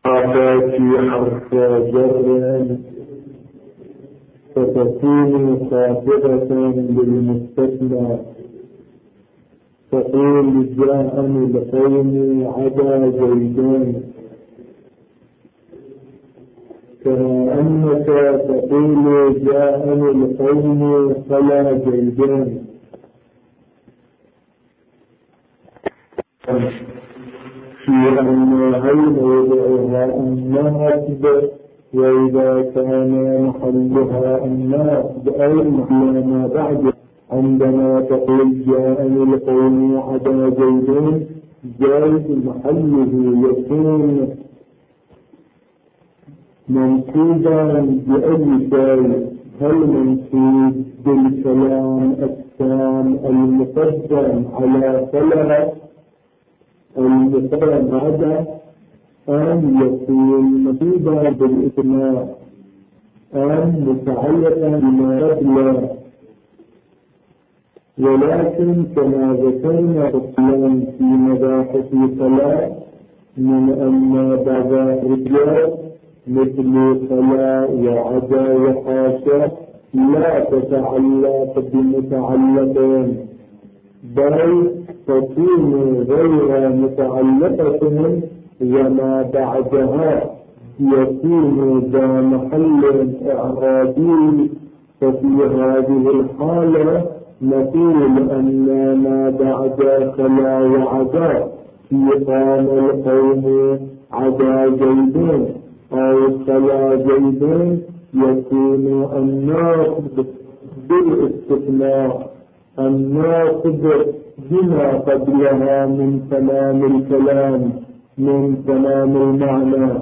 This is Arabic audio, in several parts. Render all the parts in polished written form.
في حرف جر فتكون خاطبة للمستثنى. تقول جاءني القوم عدا زيدان، كما أنك تقول جاءني القوم فلا زيدان. في أنها موضعها الناصب، وإذا كان محلها الناصب أي محل ما بعد. عندما تقول جاءني القوم عدا زيدان، زيد محله يكون منصوبا بأي شيء. هل منصوب بالكلام التام المقدم على ثلاث المقدم بعد، أم يكون منصوبا بالإثناء، أم متعلقا بما قبله؟ ولكن كما ذكرنا قبلا في مباحث ثلاث من أن بعض الرجال مثل فلا وعدا وحاشا لا تتعلق بمتعلقين، بل تكون غير متعلقة وما بعدها يكون ذا محل إعرابي. ففي هذه الحالة نقول أن ما بعد فلا وعدا في قام القوم عدا زيدان أو فلا زيدان يكون الناصب بالاستثناء، الناصب بما قبلها من تمام الكلام من تمام المعنى.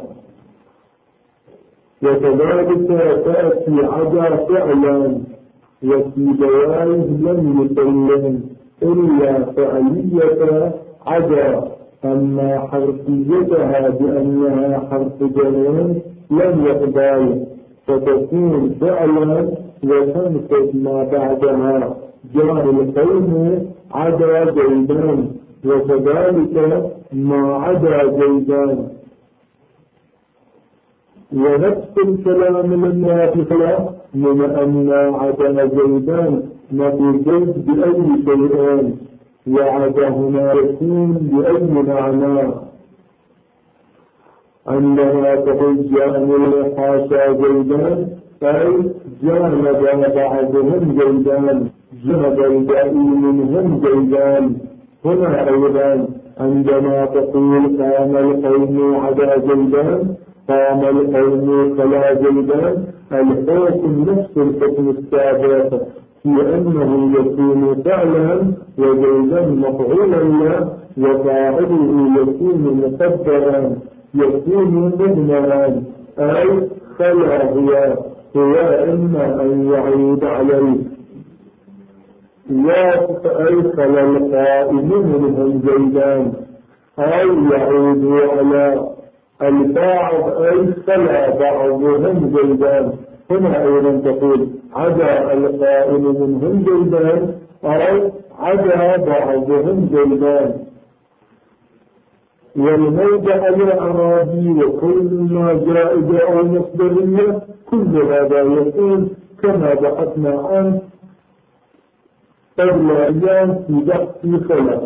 وكذلك تأتي عدا فعلا، وفي بيانه لم يسلم إلا فعلية عدا، أما حرفيتها بأنها حرف جر لم يقبل، فتكون فعلا وتنصب ما بعدها جار القوم عدا زيدان، وكذلك ما عدا زيدان. ونفس الكلام للنافلة من أن عدا زيدان نتيجة بأي شيئين، وعدا هنا يكون بأي معنى. عندما تقول جانب حاشا زيدان أي جانب بعضهم زيدان، جانب الباقي منهم زيدان. هنا أيضا عندما تقول قام القوم عدا زيدان، قام القوم فلا زيدان، الحكم نفس الحكم السابق في أنه يكون فعلا وزيدا مفعولا له، وفاعله يكون مقدرا، يكون مضمرا، أي فلا هو إما أن يعود عليه أي فلا القائم منهم زيدان، أو يعود على البعض أي فلا بعضهم زيدان. هنا أيضا تقول عدا القائم منهم زيدان أو عدا بعضهم زيدان. والموضع الأعرابي وكل ما جائزة أو مصدرية كل هذا يكون كما بحثنا عنه قبل أيام في بحث خلاف.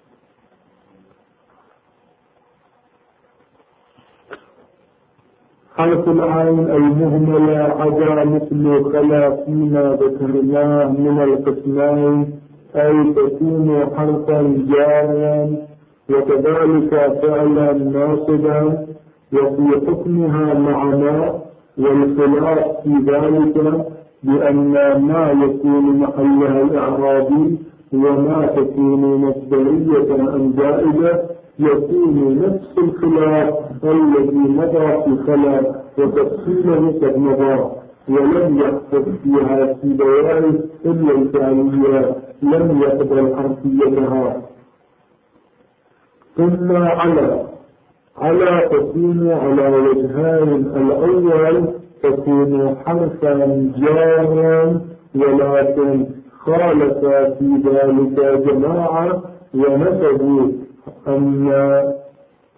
حرف العين المهملة عدا مثل خلا فيما ذكرناه من القسمين، أي تكون حرفا جارا وكذلك فعلا ناصبا، وفي حكمها معنى. والخلاف في ذلك بأن ما يكون محلها الإعرابي وما تكون مصدرية أم زائدة يكون نفس الخلاف الذي مضى في خلاف، وتفصيله قد مضى، ولم يحفظ فيها في بيان إلا الفعلية لم يقبل حرفيتها. ثم على تكون على وجهين، الأول تكون حرفا جارا، ولكن خالف في ذلك جماعة ونسبوا أن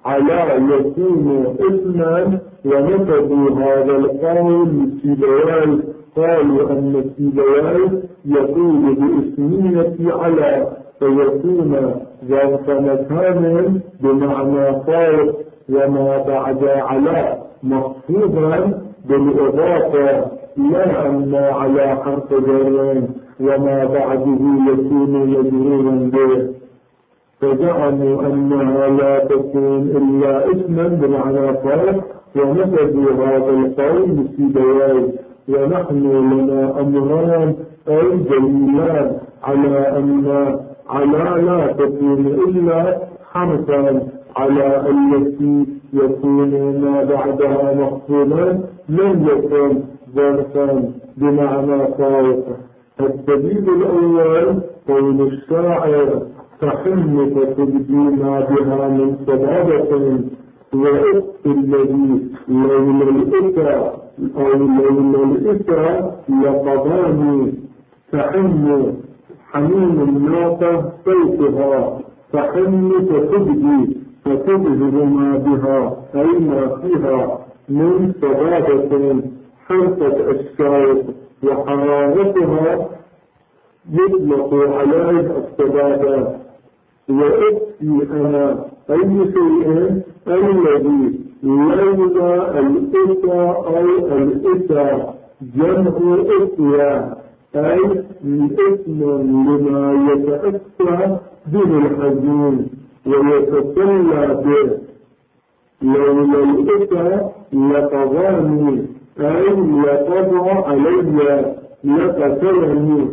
على يكون اسما، ونسبوا هذا القول لسيبويه، قالوا أن سيبويه يقول باسمية على فيكون ظرف مكان بمعنى فوق، وما بعد على مخفوضا بالإضافة، لا أن على حرف جر وما بعده يكون مجرورا به، فزعموا أنها لا تكون إلا اسما بمعنى فوق، ونسبوا هذا القول لسيبويه. ونحن لنا أمران أي دليلان على أن على لا تكون إلا حرفا، على التي يكون ما بعدها مخفوضا لم يكن ظرفا بمعنى فوق. الدليل الأول قول الشاعر: فحن فتبدي ما بها من صبابة، وأخت الذي لولا الإثى أو لولا الإثى لقضاني. فحن حنين الناقة صوتها، فحن فتبدي فتظهر ما بها أي ما فيها من صبابة حرقة الشوق، وحرارتها يطلق عليه الصبابة. وأبكي أنا أي شيء الذي لولا الإثى أو الإثى جمع إثيا، أي الإثم لما يتأتى به الحزين ويتسلى به. لولا الإثى لقضاني، أي لقضى علي لقتلني.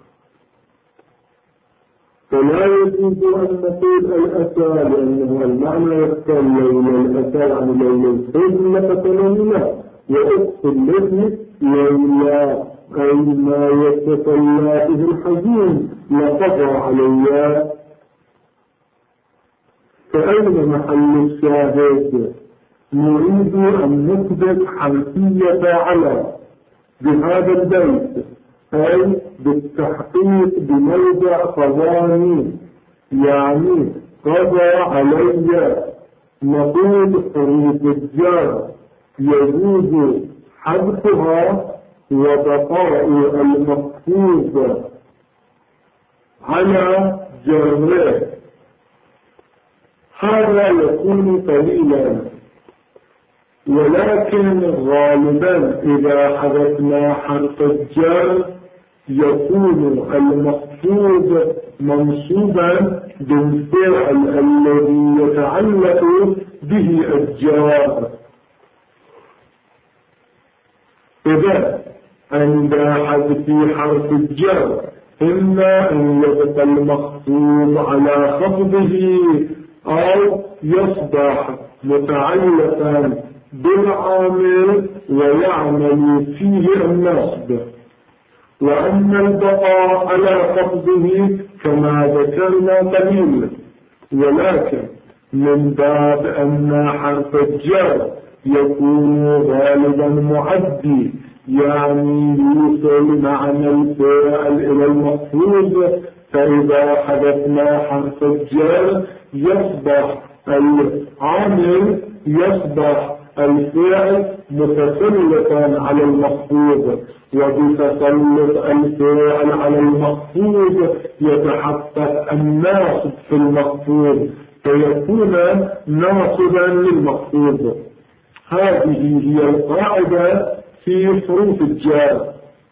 فلا يجوز أن نقول الأتى، لأنه المعنى يقتل لولا الأتى عن لولا الحزن لقتلني، لا. وأخت الذي لولا أي ما يتسلى به الحزين لقضى علي. فأين محل الشاهد؟ نريد أن نثبت حنفية على بهذا البيت، أي بالتحقيق بموضع قضاني، يعني قضى علي. نقول حروف الجر يجوز حذفها وبقاء المقصود على جره، هذا يكون قليلا. ولكن غالبا إذا حذفنا حرف الجر يكون المقصود منصوبا بالفعل الذي يتعلق به الجار. إذا عند حذف حرف الجر إما أن يبقى المقصود على خفضه أو يصبح متعلقا بالعامل ويعمل فيه النصب. وأما البقاء على خفضه كما ذكرنا قليل، ولكن من باب أن حرف الجر يكون غالبا معدي، يعني يوصل معنى الفعل إلى المقصود، فإذا حذفنا حرف الجر يصبح العامل يصبح الفعل متسلطا على المقصود، وبتسلط الفعل على المقصود يتحقق الناصب في المقصود، فيكون ناصبا للمقصود. هذه هي القاعدة في حروف الجر.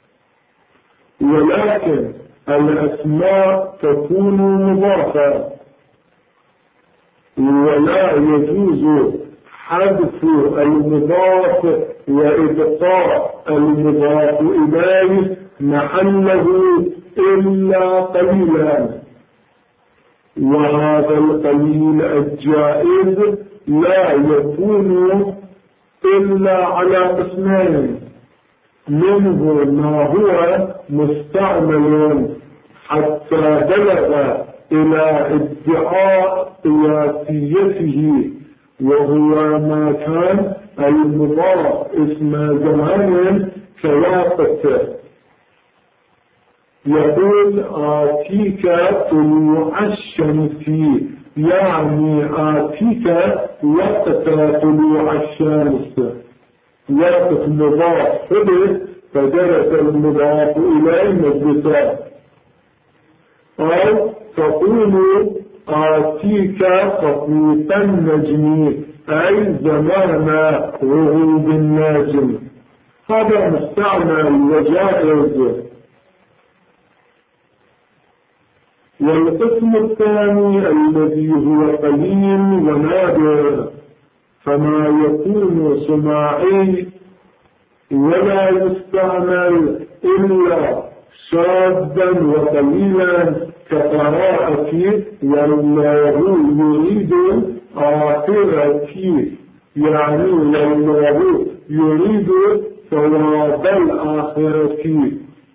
ولكن الأسماء تكون مضافة، ولا يجوز حذف المضاف وإبقاء المضاف إليه محله إلا قليلا. وهذا القليل الجائز لا يكون إلا على قسمين: منه ما هو مستعمل حتى بلغ إلى ادعاء قياسيته، وهو ما كان المضاف اسم زمان كوقت. يقول آتيك طلوع الشمس يعني آتيك وقت طلوع الشمس، وقت مضاف حدث فدرس المضاف إليه مجلسا. أو تقول آتيك خطيف النجم أي زمان غروب النجم، هذا مستعمل وجائز. والقسم الثاني الذي هو قليل ونادر، فما يكون سماعي ولا يستعمل إلا شاذا وقليلا كقراءة والله يريد آخرة، يعني والله يريد ثواب الآخرة.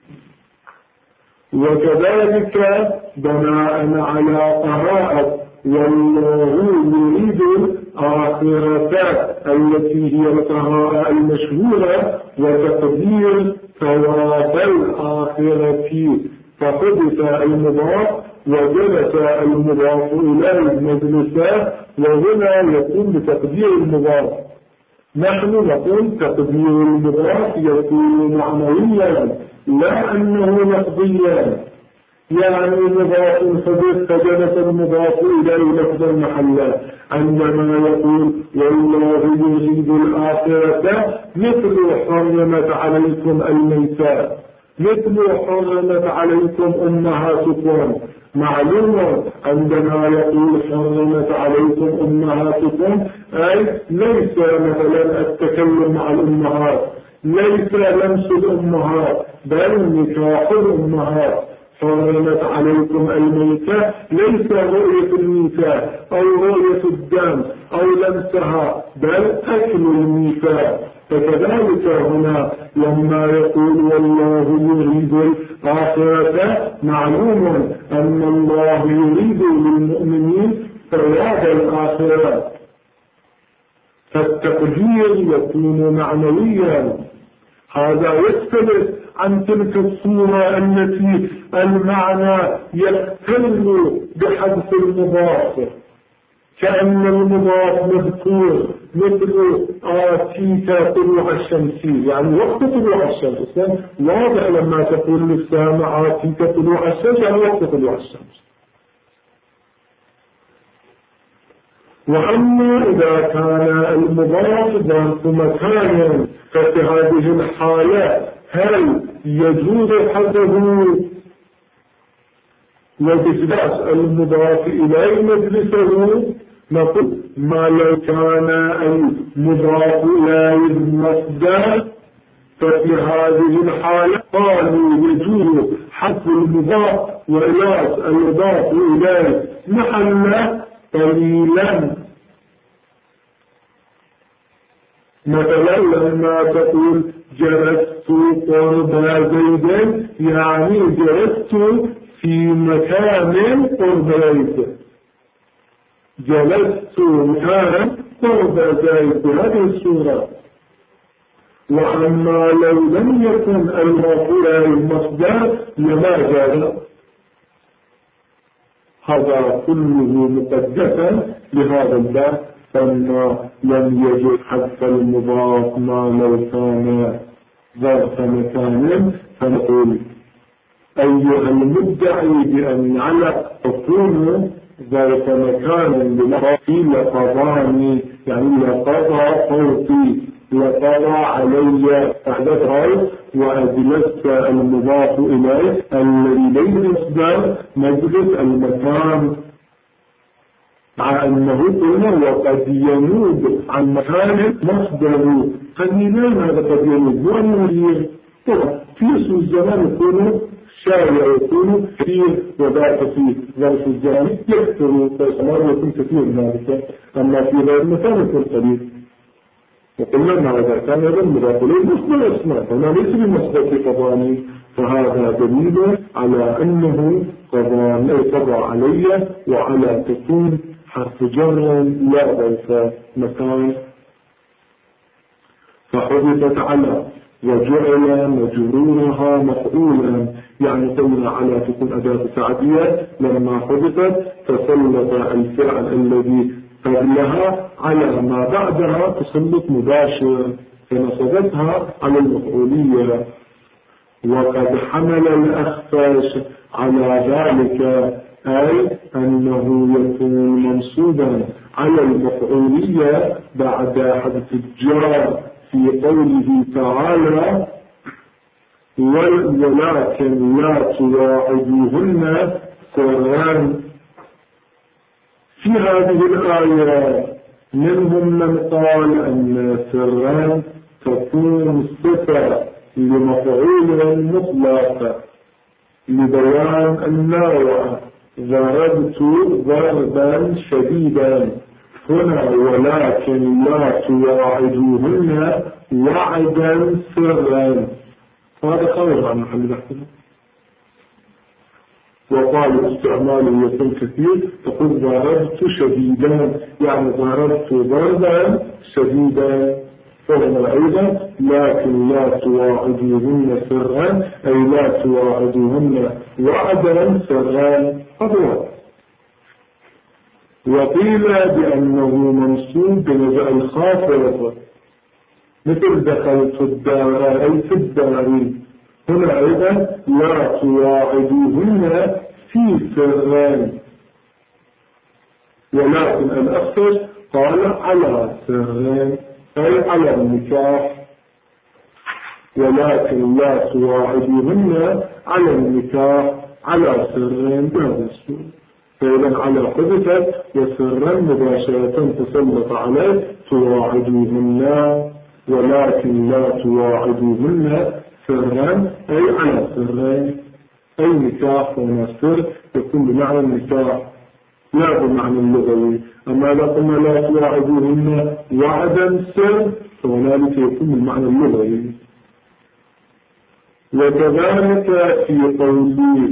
وكذلك بناء على قراءة والله يريد آخرة التي هي القراءة المشهورة وتقدير ثواب الآخرة، فحدث المضاف وجلس المضاف إليه مجلسا، وهنا يكون بتقدير المضاف. نحن نقول تقدير المضاف يكون معنويا لا أنه لفظيا، يعني مضاف حدث فجلس المضاف إليه لفظ المحل. عندما يقول والله يريد الآخرة مثل حرمت عليكم الميتات، مثل حرمت عليكم أمهاتكم. معلوم عندما يقول حرمت عليكم أمهاتكم أي ليس مثلا التكلم مع الأمهات، ليس لمس الأمهات، بل نكاح الأمهات. حرمت عليكم الميتة ليس رؤية الميتة أو رؤية الدم أو لمسها، بل أكل الميتة. فكذلك هنا لما يقول والله يريد الآخرة، معلوم أن الله يريد للمؤمنين ثواب الآخرة، فالتقدير يكون معنويا. هذا يختلف عن تلك الصورة التي المعنى يختل بحذف المضاف، كأن المضاف مذكور مثل آتيك طلوع الشمس، يعني وقت طلوع الشمس. واضح لما تقول للسامع آتيك طلوع الشمس يعني وقت طلوع الشمس. وأما إذا كان المضاف ظرف مكان، ففي هذه الحالة هل يجوز حذفه وإثبات المضاف إليه مجلسه؟ نقول ما لو كان المضاف إليه مصدر، ففي هذه الحالة قالوا يجوز حذف المضاف وإضافة المضاف إليه محله قليلا. مثلا لما تقول جلست قرب زيد، يعني جلست في مكان قرب زيد، جلست مكانا قرب زيد بهذه الصورة. وأما لو لم يكن المضاف إليه المصدر لما جاز. هذا كله مقدسا لهذا الباب، فما لم يجد حذف المضاف ما لو كان ظرف مكان. فنقول أيها المدعي بأن على تكون ظرف مكان بمضاف لقضاني، يعني لقضى صوتي، لقضى علي أحدثها، وأجلست المضاف إليه الذي ليس مصدر مجلس المكان، مع أنه قلنا وقد ينوب عن مكان مصدر. قليلا هذا قد ينوب وأنه في اسم الزمان يكون شائع، يكون كثير، وذاك في ظرف الزمان يكثر، فالزمان يكون كثير ذلك، أما في غير المكان يكون قليل. وقلنا أن هذا كان يظن مضاف إليه مصدر اسمه، فما ليس بمصدر في قضاني، فهذا دليل على أنه قضى علي وعلى تكون حرف جر لا ظرف مكان. فحدثت على وجعل مجرورها مفعولا، يعني قلنا على تكون أداة تعدية لما حدثت تسلط الفعل الذي قبلها على ما بعدها تسلط مباشر فنصبتها على المفعولية. وقد حمل الأخفش على ذلك، أي أنه يكون منصوبا على المفعولية بعد حذف الجار في قوله تعالى ولكن لا تواعدوهن سرا. في هذه الآية منهم من قال أن سرا تكون صفة لمفعول مطلق لبيان النوع، ضربت ضربا شديدا هنا ولكن لا تواعدوهن وعدا سرا، هذا خارج عن محل بحثه. وقال استعماله يكون كثير، تقول ضربت شديدا يعني ضربت ضربا شديدا، فهنا أيضا لكن لا تواعدوهن سرا أي لا تواعدوهن وعدا سرا هذا. وقيل بأنه منصوب بنزع الخافض مثل دخلت الدار أي في الدار، هنا أيضا لا تواعدوهن في سرا، ولكن الأخفش قال على سرا أي على النكاح، ولكن لا تواعدوهن على النكاح على سرا بهذا السوء، فإذا على حدثت وسرا مباشرة تسلط عليه تواعدوهن، ولكن لا تواعدوهن سرا أي على سرين، أي نكاح ونسر يكون بمعنى النكاح لا بمعنى اللغوي. أما لقنا لا تواعدوهن وعدا سر فهنالك يكون بالمعنى اللغوي. وكذلك في قوله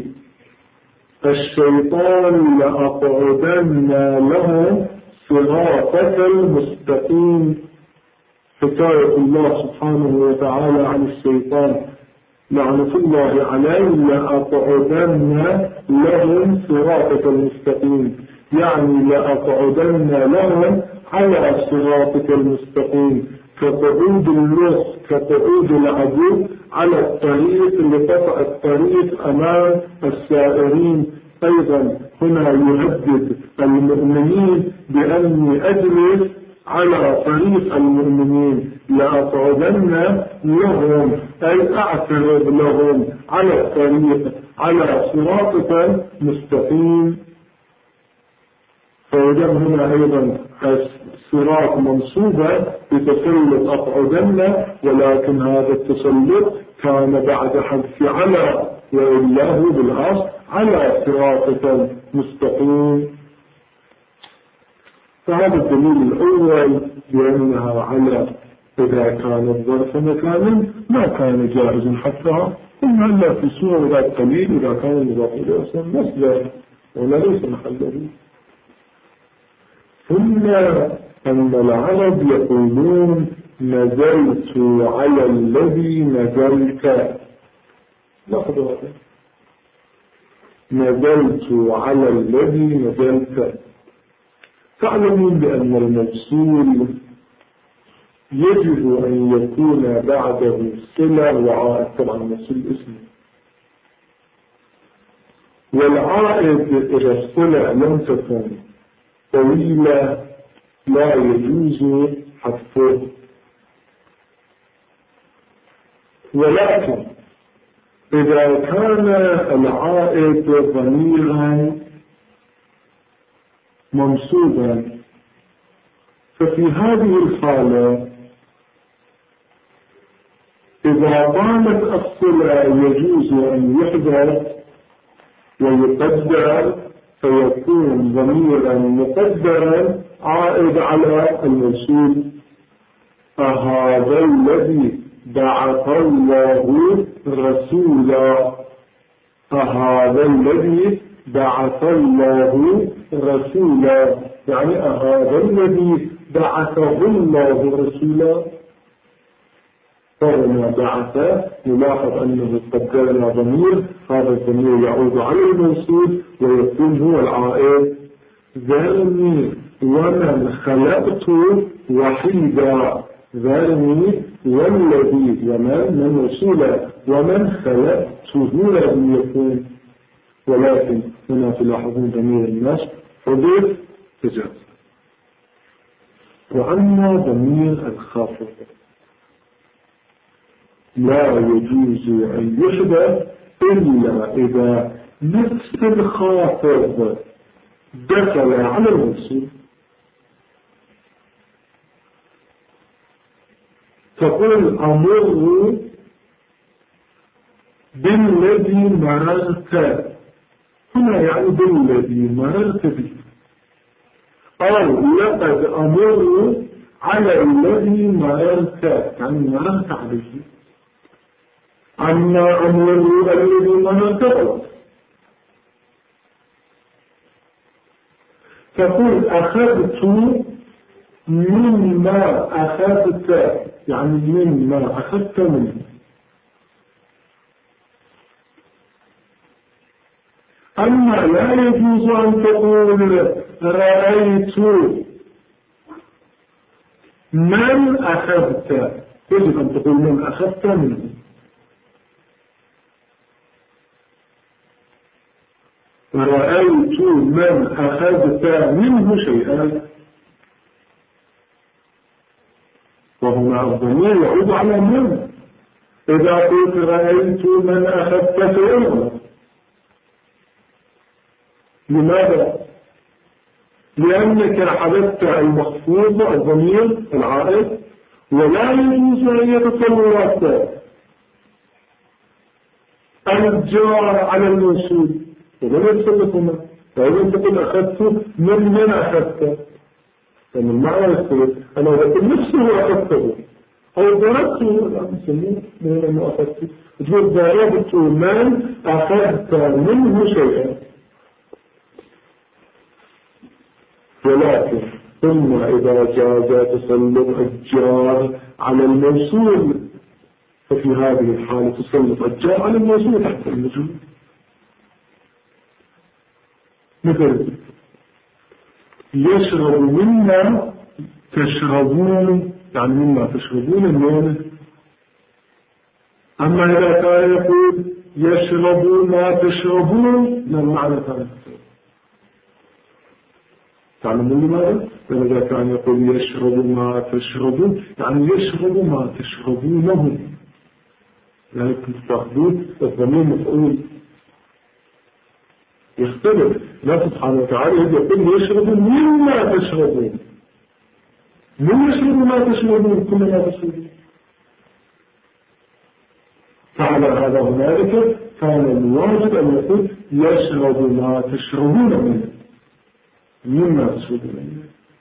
الشيطان لأقعدن لهم صراطك المستقيم، حكاية الله سبحانه وتعالى عن الشيطان لعنة الله عليه لأقعدن لهم صراطك المستقيم، يعني لأقعدن لهم على صراطك المستقيم، كقعود اللص كقعود العدو على الطريق لقطع الطريق أمام السائرين. أيضا هنا يهدد المؤمنين بأني أجلس على طريق المؤمنين، لأقعدن لهم أي أعترض لهم على الطريق على صراطك مستقيم. فإذا هنا أيضا الصراط منصوبة بتسلط أقعدن، ولكن هذا التسلط كان بعد حذف على، وإلا هو بالأصل على صراطك مستقيم. فهذا الدليل الأول بأنها على إذا كان الظرف مكانا ما كان جائز حذفها، قلنا إلا في سورة ذات قليل إذا كان المضاف إليه أصلا مصدر ولا ليس محله. ثم أن العرب يقولون نزلت على الذي نزلت، لاحظوا هذا، نزلت على الذي نزلت. تعلمون بأن الموصول يجب أن يكون بعده صلة وعائد، طبعا الموصول اسمه، والعائد إذا الصلة لم تكن طويلة لا يجوز حذفه. ولكن إذا كان العائد ضميرا منصوبا ففي هذه الحالة إذا ضامت الصلة يجوز أن يحذف ويقدر فيكون ضميرا مقدرا عائد على الموصول. أهذا الذي بعث الله رسولا، أهذا الذي بعث الله رسولا، يعني أهذا الذي بعثه الله رسولا. فهنا بعث نلاحظ أنه قدرنا ضمير، هذا الضمير يعود على الموصول ويكون هو العائد. ذرني ومن خلقت وحيدا، ذرني والذي ومن موصولة، ومن خلقته الذي يكون، ولكن هنا تلاحظون ضمير النصب حدث تجاوز. وأما ضمير الخافض لا يجوز أن يحدث إلا إذا نفس الخافض دخل على الموصول. تقول أمر بالذي مررت، هنا يعني بالذي مررت به، أو لقد أمر على الذي مررت يعني مررت عليه، أما أمر الذي مررت غلط. تقول أخذت مما أخذت يعني مما أخذت منه. أما لا يجوز أن تقول رأيت من أخذت، يجب أن تقول من أخذت منه. رأيت من أخذت منه شيئا، وهنا الضمير يعود على من. إذا قلت رأيت من أخذت شيئا، لماذا؟ لأنك حدثت المخفوض الضمير العائد، ولا يجوز أن يتسلط الجار على الموصول، ولا يتسلطنا. فإذا تقول أخذت من أخذت، يعني المعنى يختلف. أنا أقول نفسه أخذته أو ضربته، لا نسميه من أنه أخذته. تقول ضربت من أخذت منه شيئا. ولكن ثم إذا جاز تسلط الجار على الموصول، ففي هذه الحالة تسلط الجار على الموصول تحت المجهول. مثل يشرب مما تشربون، يعني مما تشربون المال. أما إذا كان يقول يشرب ما تشربون، ما معنى ذلك؟ تعلمون لماذا؟ إذا كان يقول يشرب ما تشربون يعني يشرب ما تشربونه، يعني تستخدمون الضمير مفعول يختلف. الله سبحانه وتعالى يقول يشرب مما تشربون، من يشرب ما تشربون كل ما تشربون. فعلى هذا هنالك كان الواجب أن يقول يشرب ما تشربون منه، مما تشربون.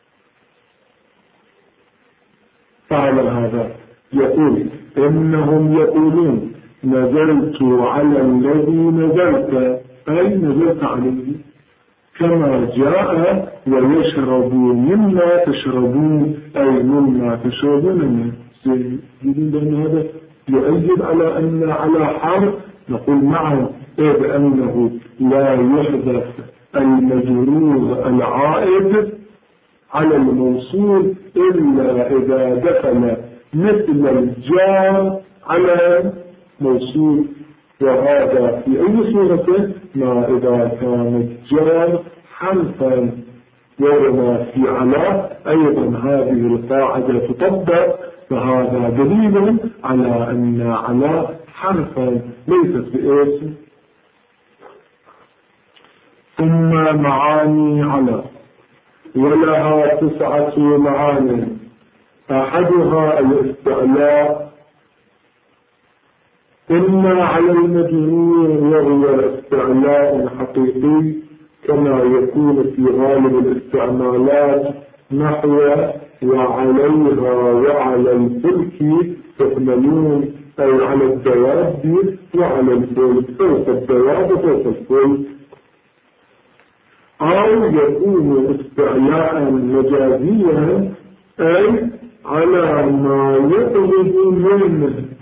فعلى هذا يقول إنهم يقولون نزلت على الذي نزلت، أي نزلت عليه، كما جاء ويشرب مما تشربون أي مما تشربون منه. يقولون بأن هذا يؤيد على أن على حرف، نقول معه إذ أنه لا يحدث المجرور العائد على الموصول إلا إذا دخل مثل الجار على موصول، وهذا في أي صورة؟ ما إذا كان الجار حرفا، وما في على أيضا هذه القاعدة تطبق، فهذا دليل على أن على حرفا ليست باسم. ثم معاني على، ولها 9 معاني، أحدها الاستعلاء، إما على المجرور وهو استعلاء حقيقي كما يكون في غالب الاستعمالات، نحو وعليها وعلى الفلك تحملون، أي على الدواب وعلى الفلك، فوق الدواب وفوق الفلك. أو يكون استعلاء مجازيا، أي على ما يطلب منه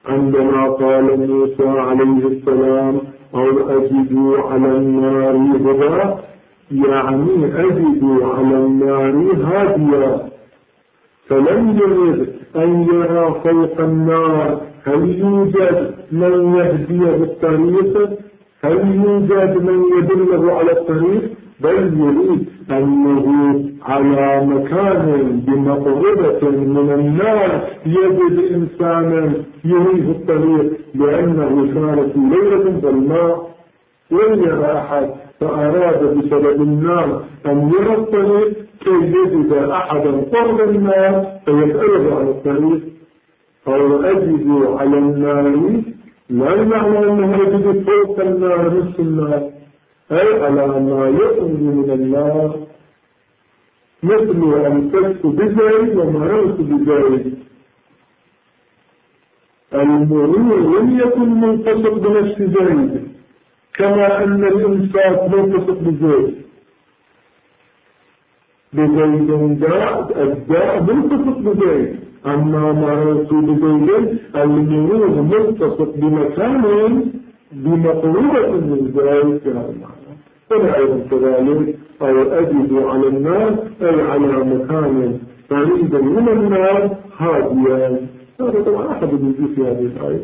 عندما قال موسى عليه السلام أو أجد على النار هدى، يعني أجد على النار هاديا، فلم يرد أن يرى فوق النار هل يوجد من يهديه بالطريق، هل يوجد من يدله على الطريق، بل يريد أنه على مكان بمقربة من النار يجد إنسانا يريه الطريق، لأنه كان في ليلة ظلماء لم يرى أحد، فأراد بسبب النار أن يرى الطريق كي يجد أحدا قرب النار فيسأله عن الطريق. أو أجد على النار لا معنى أنه يجد فوق النار نصف النار، أي على ما يخرج من النار، مثل أن تكس بزيد وما يكس بزيد. المرور لم يكن منتصف بنفس زيد، كما أن الإمساك منتصف بزيد. بزيد داء الداء منتصف بزيد، أما ما يكس بزيد المرور منتصف بمكان بمقربة من ذلك المعنى. فلا أيضا كذلك أو أجد على النار أي على مكان قريبا من النار هاديا. هذا طبعا أحد الوجوه في هذه الآية.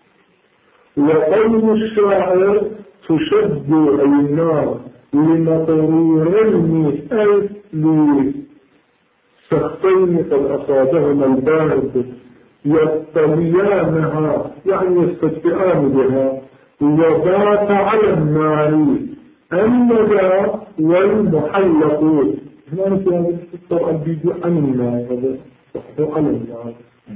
وقول الشاعر تشد أي النار لمقرورين أي لسختين قد أصابهما البارد يطليانها يعني يستدفئان بها، وبات على النار الندى والمحلق. هنا في القرآن بيجي عن النار، هذا صحيح عن النار.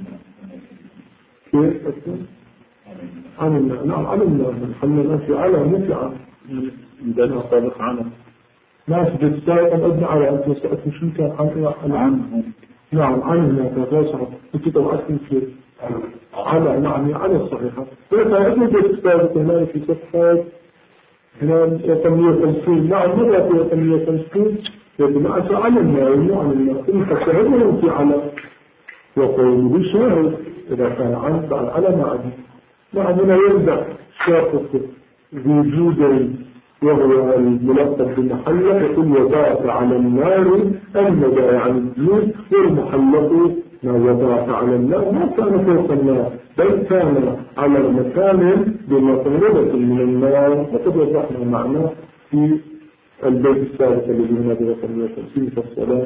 كيف أكون؟ عن النار، نعم عن النار. محمد أنت على متعة عندنا صادق عنه ناس بالسائق الأبن على أنت وسألت شو كان عنه. نعم عنه كذا أنت طبعا كيف على نعم على الصحيحة. فإذا أجد السابق هنا في صفحة هنا 150. نعم ماذا في 150 يجمع على النار عن النار إن فشهده في على وقوله شاهد إذا كان على معه. نعم هنا يمدح شاخص بوجود وهو الملقب بالمحلق، يقول وبات على النار الندى عن الجود، والمحلق ما وبات على النار ما كان فوق النار بل كان على مكان بمقربة من النار، وقد وضحنا معناه في البيت الثالث الذي هنا ب 150 في الصلاة.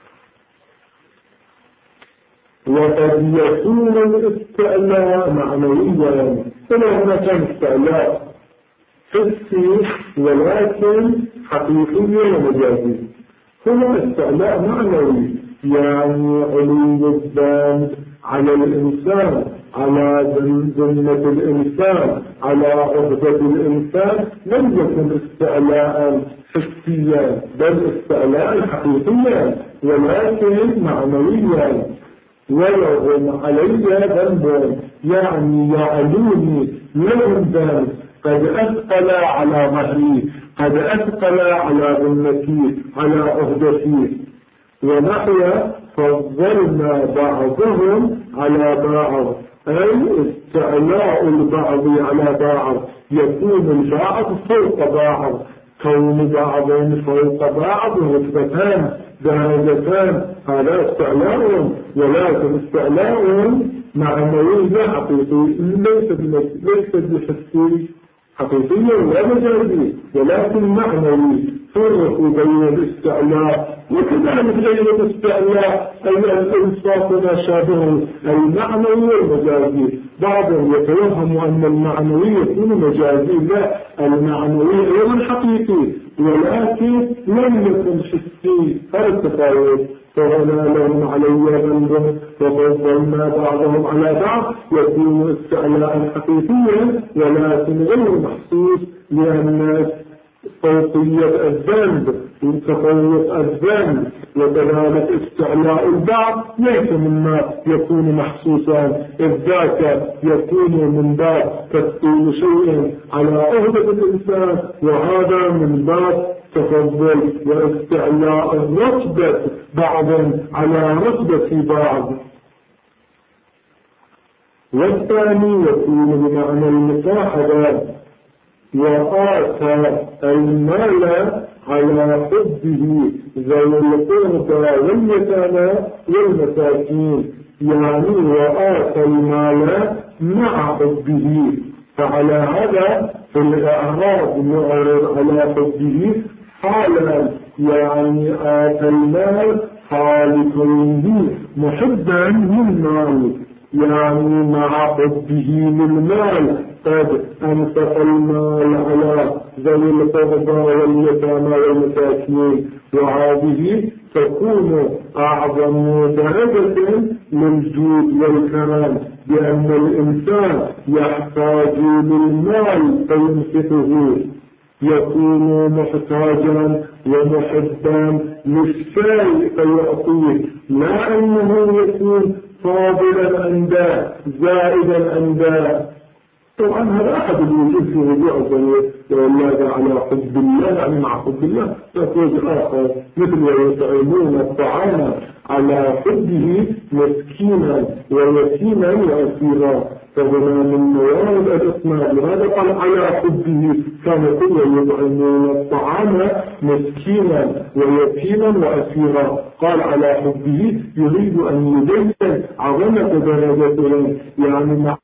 وقد يكون الاستعلاء معنويا، فلا هنا كان استعلاء حسي ولكن حقيقي ومجازي. هنا استعلاء معنوي يعني علو الذنب على الإنسان، على ذمة الإنسان، على عهدة الإنسان، لم يكن استعلاء حسيا بل استعلاء حقيقيا ولكن معنويا. ولهم علي ذنب يعني يعلوني لهم ذنب، قد أثقل على ظهري، قد أثقل على ذمتي، على عهدتي. ونحن فضلنا بعضهم على بعض أي استعلاء البعض على بعض، يكون البعض فوق بعض، كون بعض فوق بعض رتبتان درجتان، هذا استعلاء، ولكن استعلاء معنوي لا حقيقي، ليس بحسي حقيقيا ولا مجازي ولكن معنوي. فرق بين الاستعلاء وكذلك بين الاستعلاء أي الإنصاف ما شابهه المعنوي والمجازي. بعضهم يتوهم أن المعنوي يكون مجازي، لا، المعنوي غير الحقيقي ولكن لم يكن حسي. هذا التفاوت. فهنا لهم علي ذنب وفضلنا بعضهم على بعض، يكون استعلاء حقيقيا ولكن غير محسوس، لأن فوقية الذنب وتفوق الذنب وكذلك استعلاء البعض ليس مما يكون محسوسا، إذ ذاك يكون من باب تثقيل شيء على عهدة الإنسان، وهذا من باب تفضل واستعلاء رتبة بعض على رتبة بعض. والثاني يكون بمعنى المصاحبة، وآتى المال على حبه ذوي القربى واليتامى والمساكين، يعني وآتى المال مع حبه. فعلى هذا في الإعراب يعرض على حبه حالا، يعني آتى المال حال كونه محبا للمال، يعني مع حبه للمال قد أنفق المال على ذوي القربى واليتامى والمساكين. وهذه تكون أعظم درجة للجود والكرم، بأن الإنسان يحتاج للمال فينفقه، يكون محتاجا ومحبا للشيء فيعطيه، لا أنه يكون فاضلا عنده زائدا عنده. طبعا هذا أحد الوجود في رجوع الضمير والله على حب الله، يعني مع حب الله. وجه آخر مثل ويطعمون الطعام على حبه مسكينا ويتيما وأسيرا، فهنا من موارد الإسناد. لهذا قال على حبه، كان يقول ويطعمون الطعام مسكينا ويتيما وأسيرا. قال على حبه يريد أن يبين عظمة درجتهم، يعني مع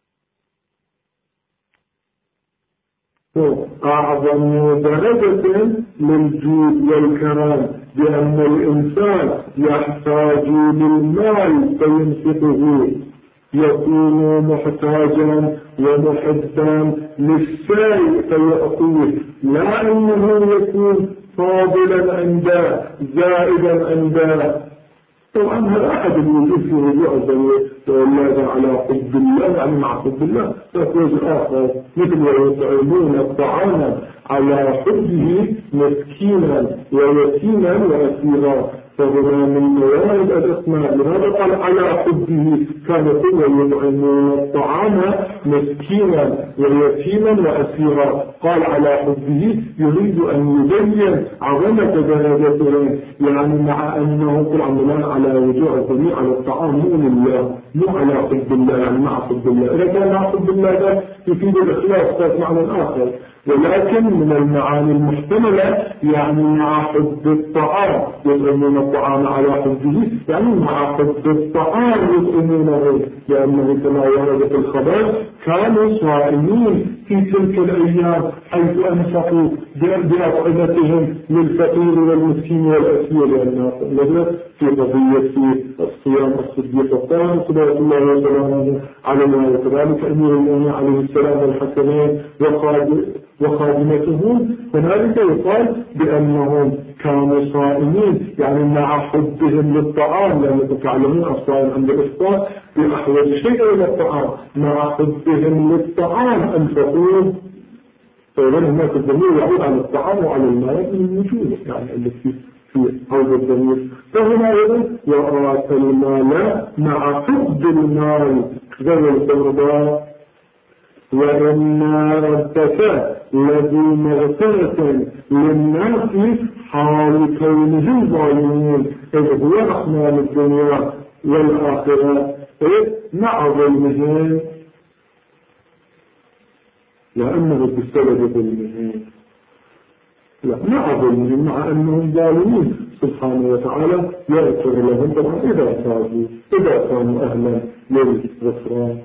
أعظم درجة للجود والكرم، بأن الإنسان يحتاج للمال فينفقه، يكون محتاجا ومحبا للشيء فيعطيه، لا أنه يكون فاضلا عنده زائدا عنده. طبعا هذا أحد الوجود في رجوع الضمير والله على حب الله، يعني مع حب الله. وجه آخر مثل ويطعمون الطعام على حبه مسكينا ويتيما وأسيرا، فهنا من موارد الإسناد. لهذا قال على حبه، كان يقول ويطعمون الطعام مسكينا ويتيما وأسيرا. قال على حبه يريد أن يبين عظمة درجتهم، يعني مع أنه طبعا على رجوع الضمير على الطعام مو لله، مو على حب الله، يعني مع حب الله. إذا كان مع حب الله ده يفيد الإخلاص، فات معنى آخر، ولكن من المعاني المحتملة يعني مع حب الطعام، يطعمون الطعام على حبه، يعني مع حب الطعام يطعمونه، لأنه كما ورد في الخبر كانوا صائمين في تلك الأيام حيث أنفقوا بأطعمتهم للفقير والمسكين والأسير، لأنها نزلت في قضية الصيام الصديق الطاهر صلوات الله وسلامه عليه، وكذلك أمير المؤمنين عليه السلام والحسنين وخادمتهم. هنالك يقال بأنهم كانوا صائمين، يعني مع حبهم للطعام، لأنكم تعلمون الصائم عند الإفطار بأحوج شيء إلى الطعام، مع حبهم للطعام أنفقوه. فإذا هناك الضمير يعود على الطعام وعلى المال من وجوده، يعني التي في هذا الضمير. فهنا أيضا وآتى المال مع حب المال ذوي القربى، وإن ربك لذو مغفرة للناس حال كونهم ظالمين، إذ هو رحمن الدنيا والآخرة مع ظلمهم، لأنه بسبب ظلمهم، لا مع ظلمهم، مع أنهم ظالمين سبحانه وتعالى يغفر لهم طبعا إذا تابوا، إذا كانوا أهلا للغفران.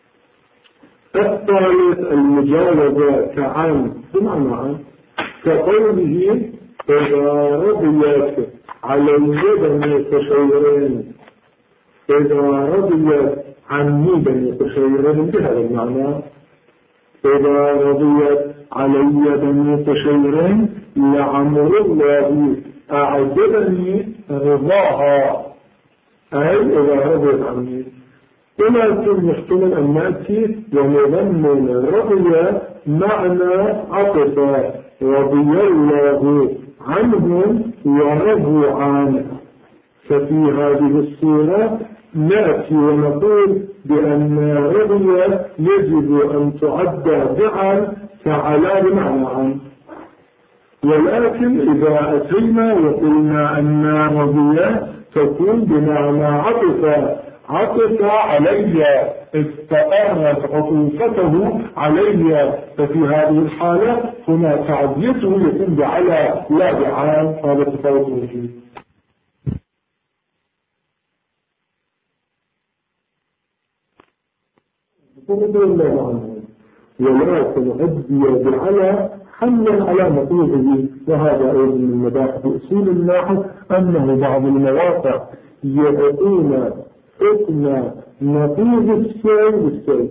الثالث المجاوزة كعن، بمعنى عن كقوله إذا رضيت علي بني قشيرين، إذا رضيت عني بني قشيرين بهذا المعنى، إذا رضيت علي بني قشيرين لعمر الله أعجبني رضاها، أي إذا رضيت عني. ولكن يحتمل أن نأتي ونضمن الرضي معنى عطفة، رضي الله عنهم ورضوا عنه. ففي هذه الصورة نأتي ونقول بأن الرضي يجب أن تعد فعل فعلا بمعنى عنه. ولكن إذا أتينا وقلنا أن رضي تكون بمعنى عطفة عطف علي، استقرت عطوفته علي، ففي هذه الحالة هنا تعديته يكون بعلى لا بعام. هذا تفاوت وجود. ولكن عدي بعلى حملا على نقيضه. وهذا أيضا من مباحث أصول النحو، أنه بعض المواقع يعطون حكم نقيض الشيء بالشيء.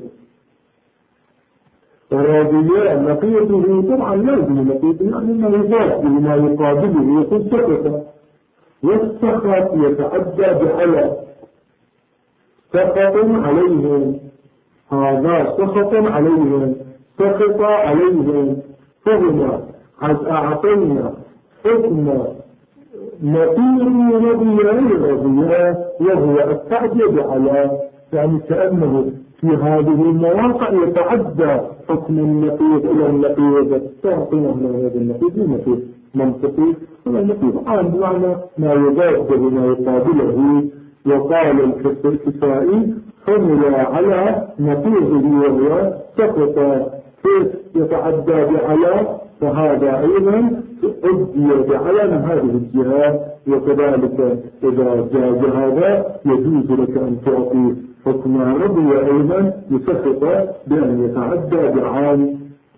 الراضية نقيضه طبعا لازم نقيضه، يعني ما يضاف ما يقابله يكون سقط، والسقط يتعدى بعلى. سقط عليهم، هذا سقط عليهم، سقط عليهم، فهنا أعطينا حكم نقيض رضيان وهو التعديد على، يعني كأنه في هذه المواقع يتعدى حكم النقيض إلى النقيض. تعطينا هنا هذا النقيض نقيض منطقي ولا نقيض عام، بمعنى ما يضاد بما يقابله. وقال الكسائي حمل على نقيضه وهو سقط، كيف يتعدى بعلى؟ فهذا أيضا أدي بعلى من هذه الجهة. وكذلك إذا جاز هذا يجوز لك أن تعطي حكم رضي أيضا يسقط بأن يتعدى بعام.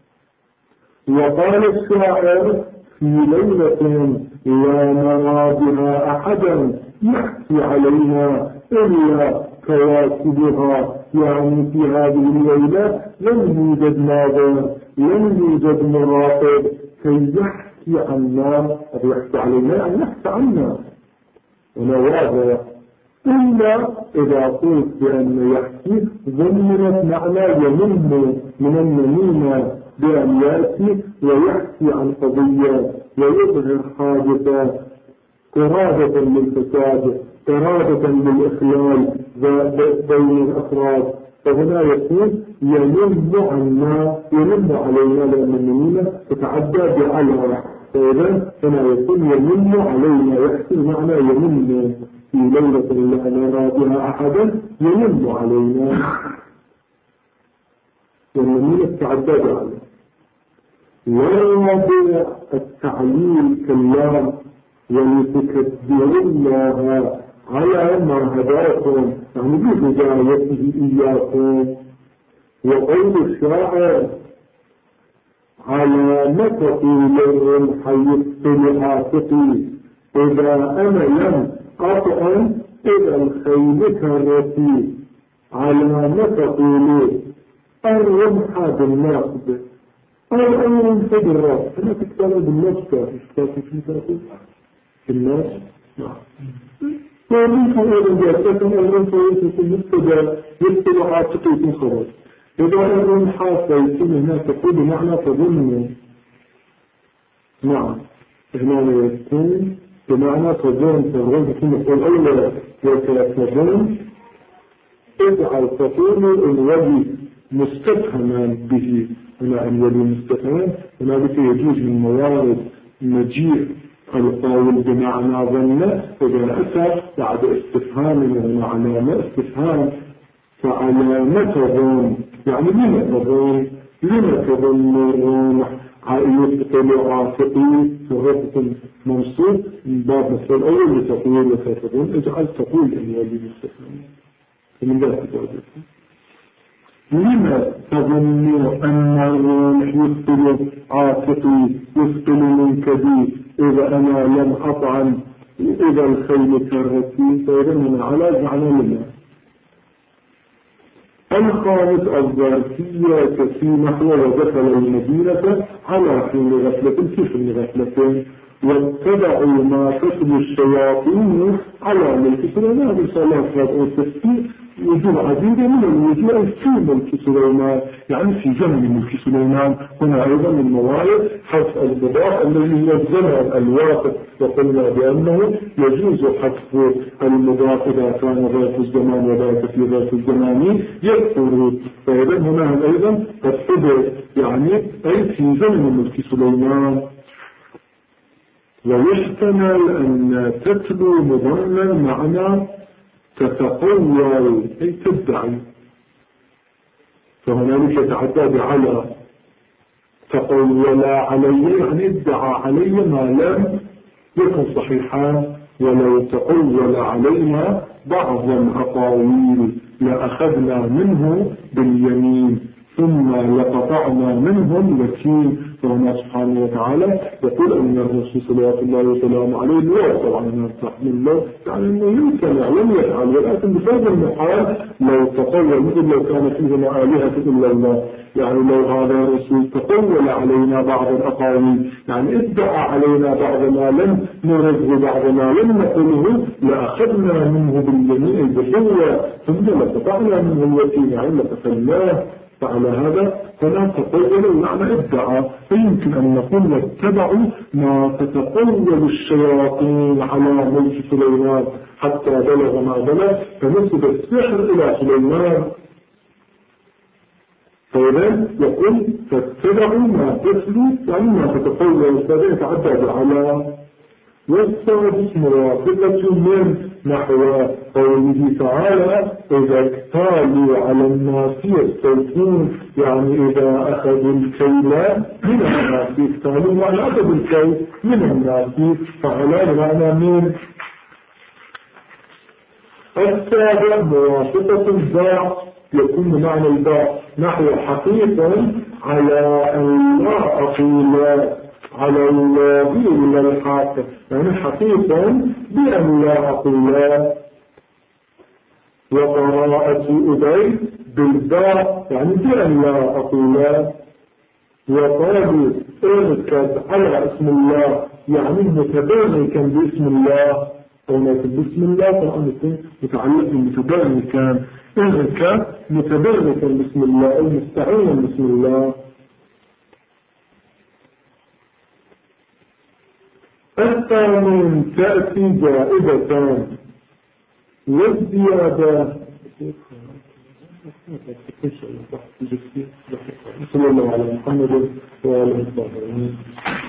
وقال الشاعر في ليلة لا نرى بها أحدا يحكي علينا إلا كواكبها، يعني في هذه الليلة لم يوجد ناظر، لم يوجد مراقب كي يحكي عنا، يحكي علينا يعني يحكي عنا ونواظر، إلا إذا قلت بأن يحكي ضمنت معنى يمن من النميمة، بأن يأتي ويحكي عن قضية ويظهر حادثة إرادة للفساد، إرادة للإخلال بين الأفراد. فهنا يكون يمن عنا، يمن علينا، لأن النميمة تتعدى بعلى. فإذا هنا يكون يمن علينا، يحكي معنى يمن في ليلة لا نرى بها أحدا يمن علينا، والنميمة تتعدى بعلى. والرابع التعليل كالله ولتكبروا الله على ما هداكم، يعني بهدايته إياكم. وقول الشاعر على متى لهم حيث عاتقي إذا أنا لم أطعم إلى الخيل كالرتي. على متى الرمح بالناقب أو أمر في الراس. هنا تكتب بالناس في الناس. فمنك أيضا جاءتكم الرمح يكون يستدى عاتقي يكون خبر. إذا الرمح فيكون هنا تقول بمعنى تظن. نعم هنا يكون بمعنى تظن، تظن تكون الأولى وتظن اجعل تقول الوجه مستفهما به. هنا أن يلي مستفهما، هنالك يجوز من موارد مجيء القول بمعنى ظن إذا أتى بعد استفهام، هنا علامة استفهام. فعلامة ظن يعني لما تظن، لما تظن يبطل عاتقي صغيرة منصوب من باب مثل الأول لتقول وتظن اجعل تقول أن يلي مستفهما من ذلك الوجه. لما تظن أن الروح يبطل عاتقي، يبطل منكبي إذا أنا لم أطعم إذا الخيل كرتي. فإذا من على معنى لما. الخامس الظرفية في نحو ودخل المدينة على حين غفلة في حين غفلة واتبعوا ما تتلو الشياطين على ملك سليمان. إن شاء الله تفسير وجوه عديدة من الوجوه في ملك سليمان، يعني في زمن ملك سليمان. هنا أيضا من موارد حذف المضاف الذي هو الزمن الواقع، وقلنا بأنه يجوز حذف المضاف إذا كان ذات الزمان وذات في ذات الزمان يكفر. فإذا هنا أيضا الصدر يعني أي في زمن ملك سليمان. ويحتمل أن تتلو مضمن معنى تتقول أي تدعي، فهنالك يتعدى على. تقول علي يعني ادعى علي ما لم يكن صحيحا، ولو تقول علينا بعض الأقاويل لأخذنا منه باليمين ثم لقطعنا منه الوتين. فهنا سبحانه وتعالى يقول أن الرسول صلى الله عليه وسلم عليه الوقت طبعا أنه تحمل له يعني أنه يمكن لم يفعل، ولكن بهذا المحال لو تقول مثل لو كان فيهما آلهة إلا الله، يعني لو هذا الرسول تقول علينا بعض الأقاويل يعني ادعى علينا بعض ما لم نرد بعض ما لم نقله لأخذنا منه باليمين بقوة ثم لقطعنا منه الوتين يعني لقتلناه. فعلى هذا فلا تقول معنى ادعى، فيمكن أن نقول واتبعوا ما تتقول الشياطين على ملك سليمان حتى بلغ ما بلغ فنسب السحر إلى سليمان. فإذا يقول فاتبعوا ما تتلو يعني ما تتقول الشياطين يتعدى على. والسادس موافقة من نحو قوله تعالى إذا اكتالوا على الناس يستوفون، يعني إذا أخذوا الكيل من الناس يكتالوا معنى أخذوا الكيل من الناس، فعلى معنى من. السابع موافقة الباع، يكون معنى الباع نحو حقيقة على أن لا أقول على الله إلا الحق، يعني حقيقة بأن لا أقول. وقراءة أبي بالباء يعني بأن لا أقول. وقالوا اركب على اسم الله يعني متبركا باسم الله، هناك باسم الله طبعا متعلق بمتبركا، اركب متبركا باسم الله المستعين باسم الله. الثامن تأتي جائزة والزيادة. صلى الله على محمد وآله وصحبه.